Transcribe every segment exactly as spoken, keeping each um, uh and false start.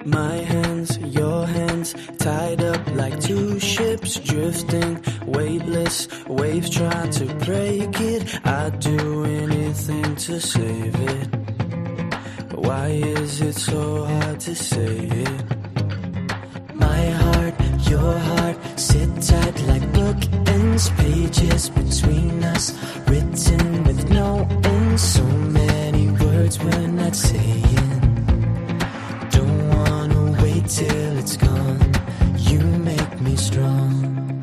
My hands, your hands, tied up like two ships drifting, weightless, waves try to break it. I'd do anything to save it. Why is it so hard to say it? My heart, your heart, sit tight like bookends, pages between us, written with no end. So many words we're not saying. Don't wanna wait till it's gone. You make me strong.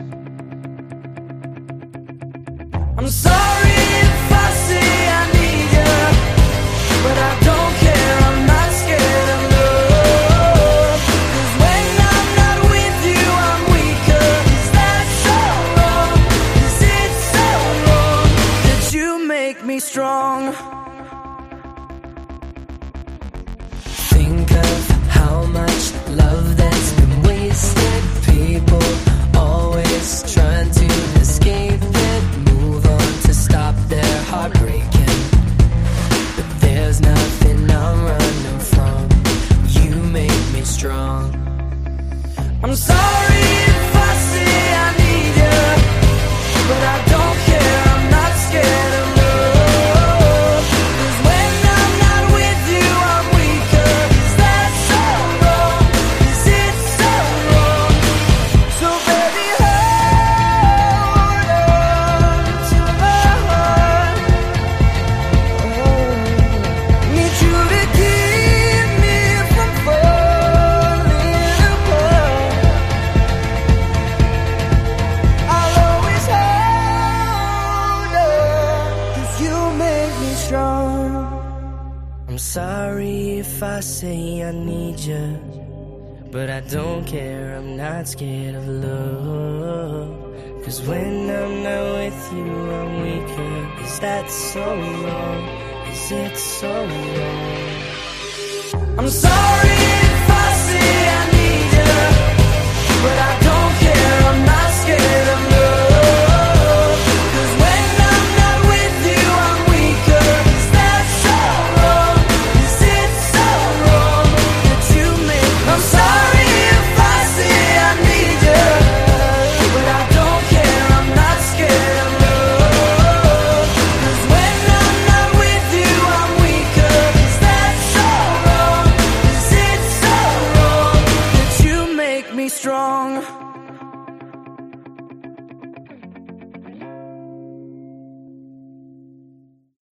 I'm sorry if I say I need you, but I don't care, I'm not scared of love. 'Cause when I'm not with you, I'm weaker. Is that so wrong? Is it so wrong that you make me strong? Think of how much love that's been wasted. People always trying to escape it, move on to stop their heartbreaking. But there's nothing I'm running from. You make me strong. I'm sorry if I say I need you, but I don't care, I'm not scared of love. 'Cause when I'm not with you, I'm weaker. Is that so wrong? Is it so wrong? So baby, hold on to my heart. Oh, need you to keep me from falling apart. I'll always hold on, 'cause you make me strong. I'm sorry if I say I need you, but I don't care, I'm not scared of love. 'Cause when I'm not with you, I'm weaker. Is that so wrong? Is it so wrong? I'm sorry if I say